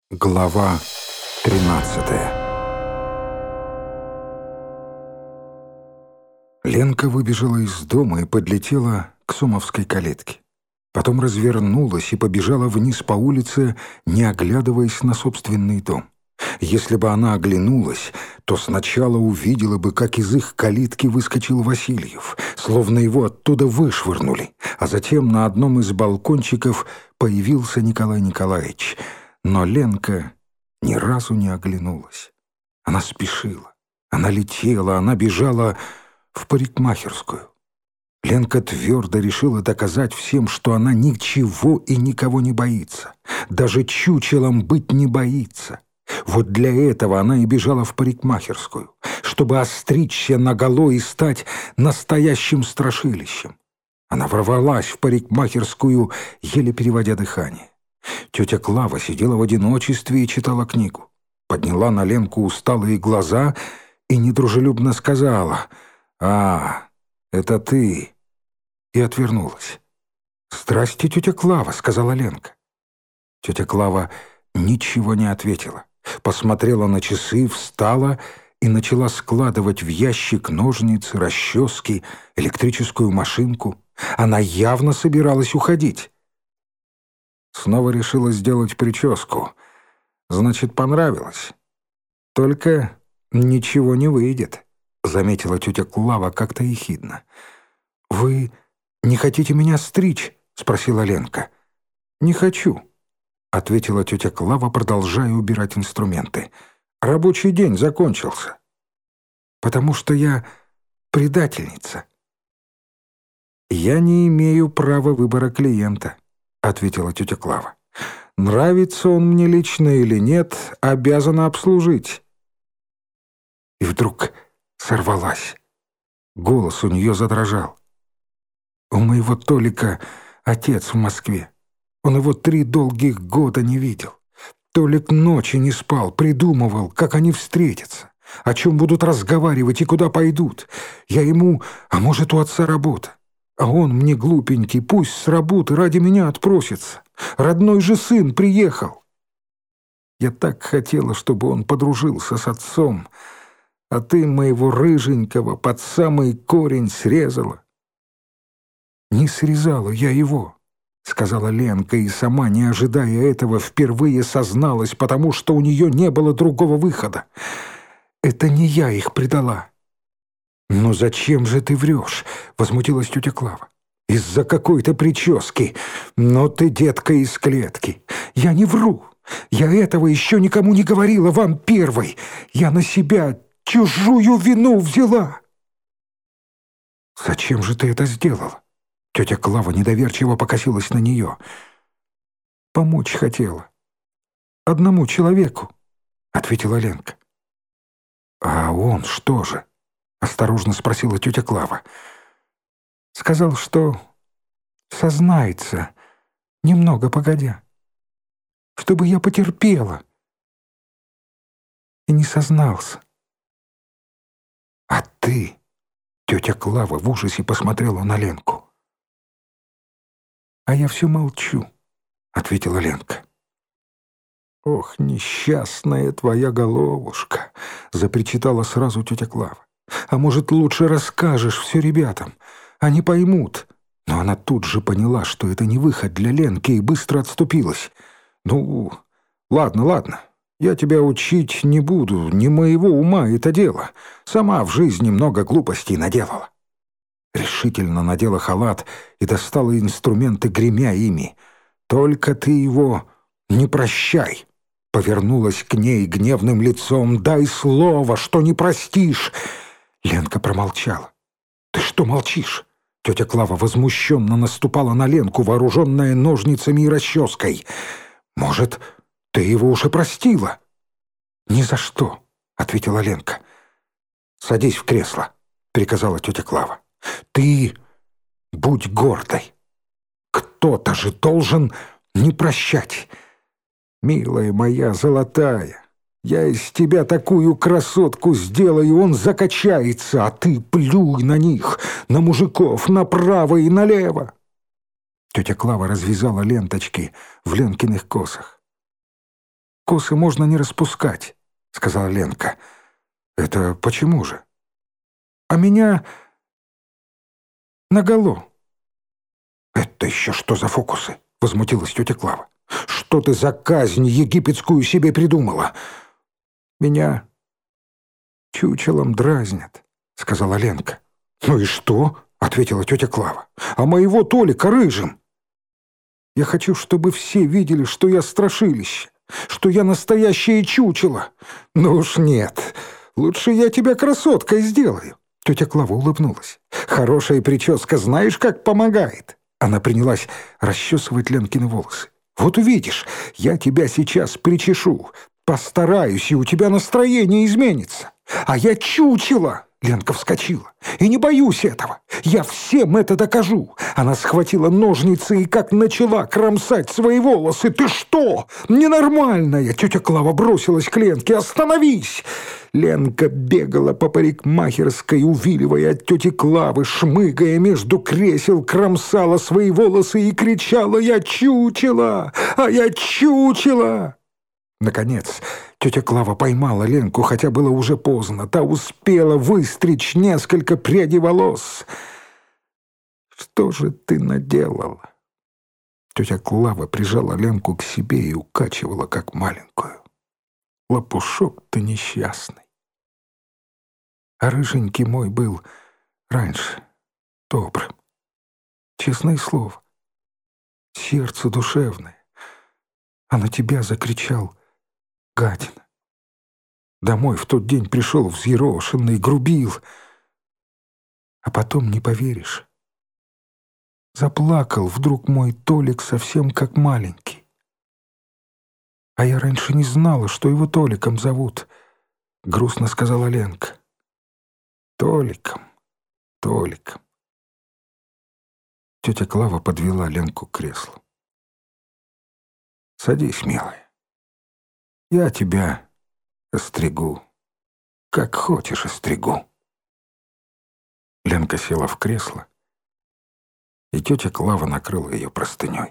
Глава 13. Ленка выбежала из дома и подлетела к Сомовской калитке. Потом развернулась и побежала вниз по улице, не оглядываясь на собственный дом. Если бы она оглянулась, то сначала увидела бы, как из их калитки выскочил Васильев, словно его оттуда вышвырнули, а затем на одном из балкончиков появился Николай Николаевич. Но Ленка ни разу не оглянулась. Она спешила, она летела, она бежала в парикмахерскую. Ленка твердо решила доказать всем, что она ничего и никого не боится, даже чучелом быть не боится. Вот для этого она и бежала в парикмахерскую, чтобы остричься наголо и стать настоящим страшилищем. Она ворвалась в парикмахерскую, еле переводя дыхание. Тетя Клава сидела в одиночестве и читала книгу. Подняла на Ленку усталые глаза и недружелюбно сказала: «А, это ты!» и отвернулась. «Здрасте, тетя Клава», — сказала Ленка. Тетя Клава ничего не ответила. Посмотрела на часы, встала и начала складывать в ящик ножницы, расчески, электрическую машинку. Она явно собиралась уходить. Снова решила сделать прическу. Значит, понравилось. Только ничего не выйдет, заметила тетя Клава как-то ехидно. «Вы не хотите меня стричь?» — спросила Ленка. «Не хочу», — ответила тетя Клава, продолжая убирать инструменты. «Рабочий день закончился». «Потому что я предательница». «Я не имею права выбора клиента», — ответила тетя Клава. «Нравится он мне лично или нет, обязана обслужить». И вдруг сорвалась. Голос у нее задрожал. «У моего Толика отец в Москве. Он его 3 долгих года не видел. Толик ночи не спал, придумывал, как они встретятся, о чем будут разговаривать и куда пойдут. Я ему, а может, у отца работа. А он мне глупенький, пусть с работы ради меня отпросится. Родной же сын приехал. Я так хотела, чтобы он подружился с отцом, а ты моего рыженького под самый корень срезала». «Не срезала я его», — сказала Ленка, и сама, не ожидая этого, впервые созналась, потому что у нее не было другого выхода. «Это не я их предала». «Ну зачем же ты врешь?» — возмутилась тетя Клава. «Из-за какой-то прически. Но ты, детка, из клетки». «Я не вру. Я этого еще никому не говорила, вам первой. Я на себя чужую вину взяла». «Зачем же ты это сделала?» Тетя Клава недоверчиво покосилась на нее. «Помочь хотела. Одному человеку», — ответила Ленка. «А он что же?» — осторожно спросила тетя Клава. «Сказал, что сознается, немного погодя, чтобы я потерпела». И не сознался. «А ты?» — тетя Клава в ужасе посмотрела на Ленку. «А я все молчу», — ответила Ленка. «Ох, несчастная твоя головушка!» — запричитала сразу тетя Клава. «А может, лучше расскажешь все ребятам? Они поймут». Но она тут же поняла, что это не выход для Ленки, и быстро отступилась. «Ну, ладно, я тебя учить не буду, не моего ума это дело. Сама в жизни много глупостей наделала». Решительно надела халат и достала инструменты, гремя ими. «Только ты его не прощай!» Повернулась к ней гневным лицом. «Дай слово, что не простишь!» Ленка промолчала. «Ты что молчишь?» Тетя Клава возмущенно наступала на Ленку, вооруженная ножницами и расческой. «Может, ты его уже простила?» «Ни за что», — ответила Ленка. «Садись в кресло», — приказала тетя Клава. «Ты будь гордой. Кто-то же должен не прощать. Милая моя золотая, я из тебя такую красотку сделаю, он закачается, а ты плюй на них, на мужиков, направо и налево». Тетя Клава развязала ленточки в Ленкиных косах. косы можно не распускать», — сказала Ленка. «Это почему же?» «А меня наголо». «Это еще что за фокусы?» — возмутилась тетя Клава. «Что ты за казнь египетскую себе придумала?» «Меня чучелом дразнят», — сказала Ленка. «Ну и что?» — ответила тетя Клава. «А моего Толика рыжим?» «Я хочу, чтобы все видели, что я страшилище, что я настоящее чучело». «Ну уж нет, лучше я тебя красоткой сделаю». Тетя Клава улыбнулась. «Хорошая прическа знаешь, как помогает?» Она принялась расчесывать Ленкины волосы. «Вот увидишь, я тебя сейчас причешу. Постараюсь, и у тебя настроение изменится. А я чучело!» Ленка вскочила. «И не боюсь этого. Я всем это докажу». Она схватила ножницы и как начала кромсать свои волосы. «Ты что? Ненормальная!» Тетя Клава бросилась к Ленке. «Остановись!» Ленка бегала по парикмахерской, увиливая от тети Клавы, шмыгая между кресел, кромсала свои волосы и кричала: «Я чучело! А я чучело!» Наконец, тетя Клава поймала Ленку, хотя было уже поздно. Та успела выстричь несколько прядей волос. «Что же ты наделала?» Тетя Клава прижала Ленку к себе и укачивала, как маленькую. «Лопушок ты несчастный. А рыженький мой был раньше добрым. Честное слово, сердце душевное. А на тебя закричал гадина. Домой в тот день пришел взъерошенный, грубил. А потом, не поверишь, заплакал вдруг мой Толик совсем как маленький. А я раньше не знала, что его Толиком зовут», — грустно сказала Ленка. «Толиком, Толиком». Тетя Клава подвела Ленку к креслу. «Садись, милая. Я тебя остригу, как хочешь остригу». Ленка села в кресло, и тетя Клава накрыла ее простыней.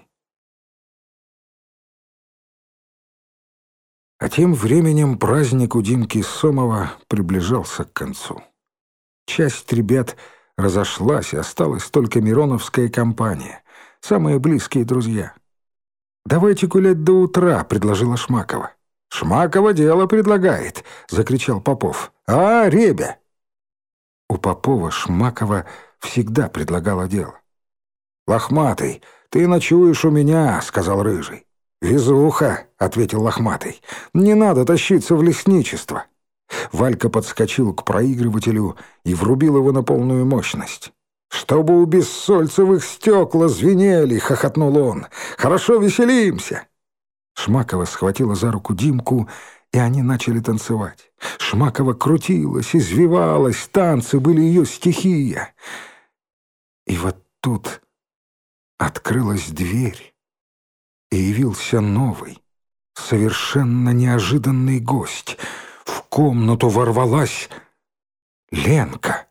А тем временем праздник у Димки Сомова приближался к концу. Часть ребят разошлась, и осталась только Мироновская компания, самые близкие друзья. «Давайте гулять до утра», — предложила Шмакова. «Шмакова дело предлагает», — закричал Попов. «А, ребя!» У Попова Шмакова всегда предлагала дело. «Лохматый, ты ночуешь у меня», — сказал Рыжий. «Везуха», — ответил Лохматый. «Не надо тащиться в лесничество». Валька подскочил к проигрывателю и врубил его на полную мощность. «Чтобы у Бессольцевых стекла звенели», — хохотнул он. «Хорошо веселимся». Шмакова схватила за руку Димку, и они начали танцевать. Шмакова крутилась, извивалась, танцы были ее стихия. И вот тут открылась дверь, и явился новый, совершенно неожиданный гость. В комнату ворвалась Ленка.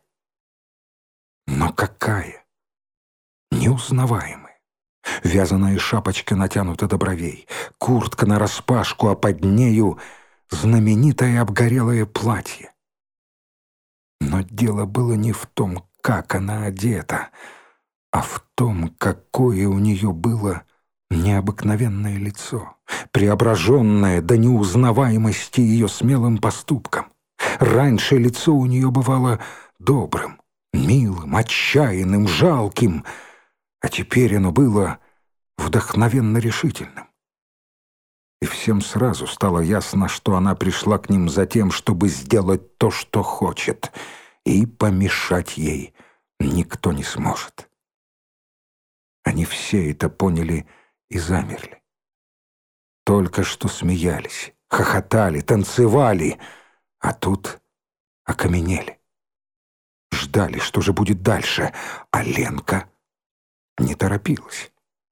Но какая? Неузнаваемая. Вязаная шапочка натянута до бровей, куртка нараспашку, а под нею знаменитое обгорелое платье. Но дело было не в том, как она одета, а в том, какое у нее было необыкновенное лицо, преображенное до неузнаваемости ее смелым поступком. Раньше лицо у нее бывало добрым, милым, отчаянным, жалким, а теперь оно было вдохновенно решительным. И всем сразу стало ясно, что она пришла к ним за тем, чтобы сделать то, что хочет, и помешать ей никто не сможет. Они все это поняли и замерли. Только что смеялись, хохотали, танцевали, а тут окаменели. Ждали, что же будет дальше, а Ленка не торопилась.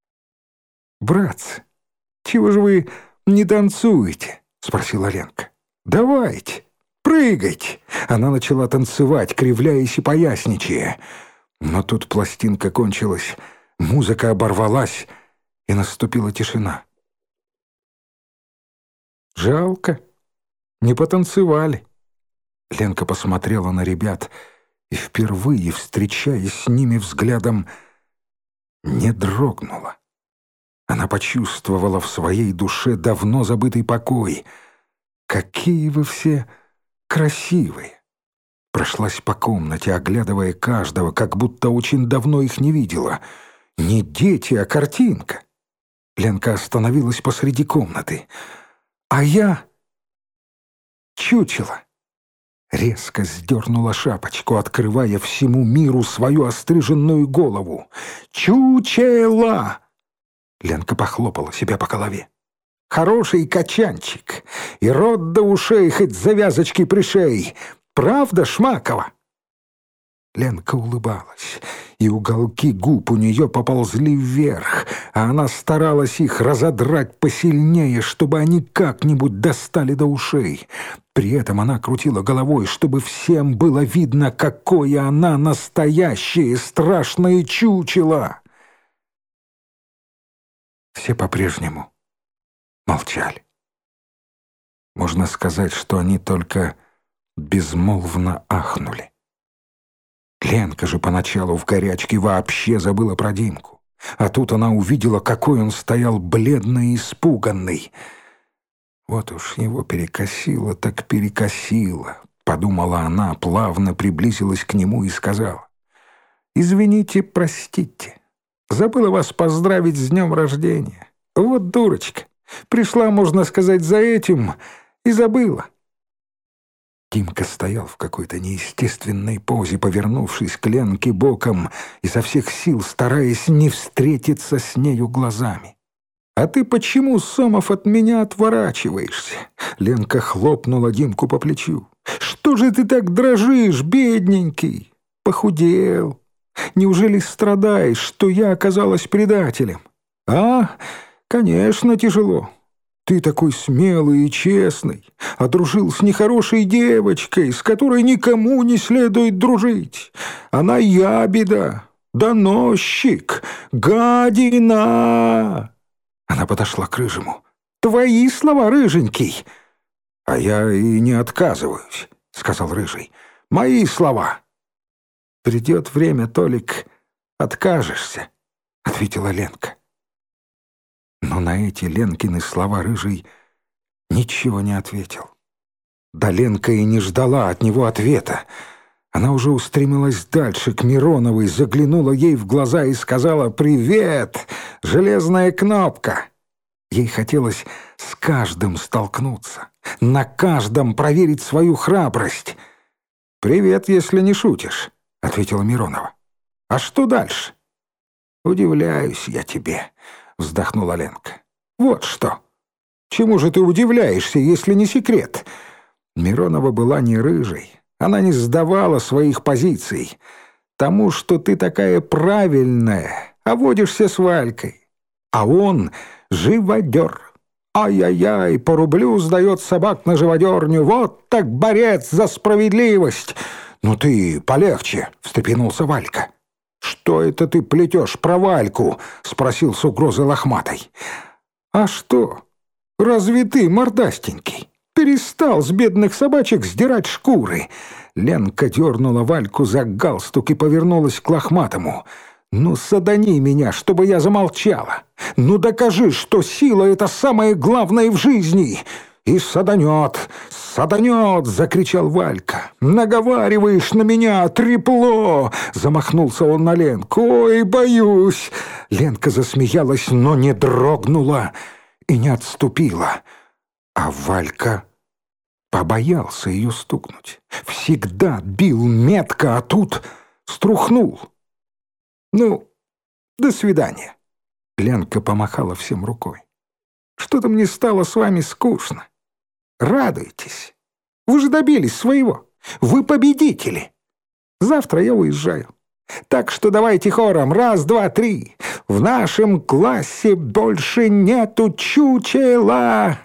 «Братцы, чего же вы не танцуете?» — спросила Ленка. «Давайте, прыгайте!» Она начала танцевать, кривляясь и поясничая. Но тут пластинка кончилась, музыка оборвалась, и наступила тишина. Жалко, не потанцевали». Ленка посмотрела на ребят и, впервые встречаясь с ними взглядом, не дрогнула. Она почувствовала в своей душе давно забытый покой. «Какие вы все красивые!» Прошлась по комнате, оглядывая каждого, как будто очень давно их не видела. Не дети, а картинка. Ленка остановилась посреди комнаты. «А я чучело!» Резко сдернула шапочку, открывая всему миру свою остриженную голову. «Чучело!» Ленка похлопала себя по голове. «Хороший качанчик, и рот до ушей, хоть завязочки пришей. Правда, Шмакова?» Ленка улыбалась, и уголки губ у нее поползли вверх, а она старалась их разодрать посильнее, чтобы они как-нибудь достали до ушей. При этом она крутила головой, чтобы всем было видно, какое она настоящее страшное чучело. Все по-прежнему молчали. Можно сказать, что они только безмолвно ахнули. Ленка же поначалу в горячке вообще забыла про Димку. А тут она увидела, какой он стоял бледный и испуганный. «Вот уж его перекосило, так перекосило», — подумала она, плавно приблизилась к нему и сказала: «Извините, простите. Забыла вас поздравить с днем рождения. Вот дурочка. Пришла, можно сказать, за этим и забыла». Димка стоял в какой-то неестественной позе, повернувшись к Ленке боком, изо всех сил стараясь не встретиться с нею глазами. «А ты почему, Сомов, от меня отворачиваешься?» Ленка хлопнула Димку по плечу. «Что же ты так дрожишь, бедненький? Похудел. Неужели страдаешь, что я оказалась предателем? А, конечно, тяжело. Ты такой смелый и честный, а дружил с нехорошей девочкой, с которой никому не следует дружить. Она ябеда, доносчик, гадина!» Она подошла к Рыжему. «Твои слова, Рыженький!» «А я и не отказываюсь», — сказал Рыжий. «Мои слова». «Придет время, Толик, откажешься», — ответила Ленка. Но на эти Ленкины слова Рыжий ничего не ответил. Да Ленка и не ждала от него ответа. Она уже устремилась дальше, к Мироновой, заглянула ей в глаза и сказала: «Привет, железная кнопка!» Ей хотелось с каждым столкнуться, на каждом проверить свою храбрость. «Привет, если не шутишь», — ответила Миронова. «А что дальше?» «Удивляюсь я тебе», — вздохнула Ленка. «Вот что! Чему же ты удивляешься, если не секрет?» Миронова была не рыжей. Она не сдавала своих позиций. «Тому, что ты такая правильная, а водишься с Валькой. А он живодер. Ай-яй-яй, по рублю сдает собак на живодерню. Вот так борец за справедливость!» «Ну ты полегче», — встрепенулся Валька. «Что это ты плетешь про Вальку?» — спросил с угрозой лохматой. «А что? Разве ты, мордастенький, перестал с бедных собачек сдирать шкуры?» Ленка дернула Вальку за галстук и повернулась к лохматому. «Ну, садани меня, чтобы я замолчала! Ну, докажи, что сила — это самое главное в жизни!» «И саданет, саданет!» — закричал Валька. «Наговариваешь на меня, трепло!» — замахнулся он на Ленку. «Ой, боюсь!» Ленка засмеялась, но не дрогнула и не отступила. А Валька побоялся ее стукнуть. Всегда бил метко, а тут струхнул. «Ну, до свидания!» Ленка помахала всем рукой. «Что-то мне стало с вами скучно. Радуйтесь. Вы же добились своего. Вы победители. Завтра я уезжаю. Так что давайте хором. Раз, два, три. В нашем классе больше нету чучела.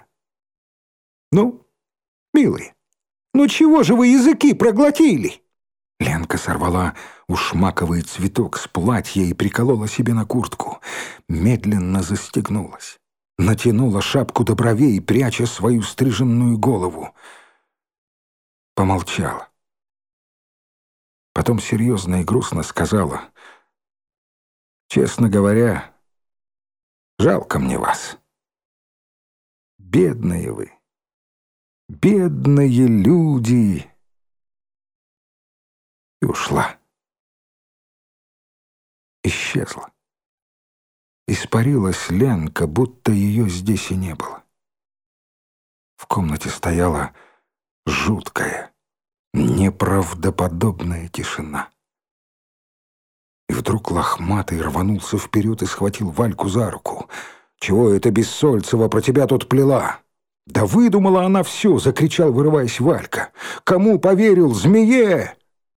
Ну, милые, ну чего же вы языки проглотили?» Ленка сорвала ушмаковый цветок с платья и приколола себе на куртку. Медленно застегнулась. натянула шапку до бровей, пряча свою стриженную голову. Помолчала. Потом серьезно и грустно сказала: «Честно говоря, жалко мне вас. Бедные вы, бедные люди!» И ушла. Исчезла. Испарилась Ленка, будто ее здесь и не было. В комнате стояла жуткая, неправдоподобная тишина. И вдруг лохматый рванулся вперед и схватил Вальку за руку. «Чего это Бессольцева про тебя тут плела?» «Да выдумала она все!» — закричал, вырываясь, Валька. «Кому поверил? Змее!»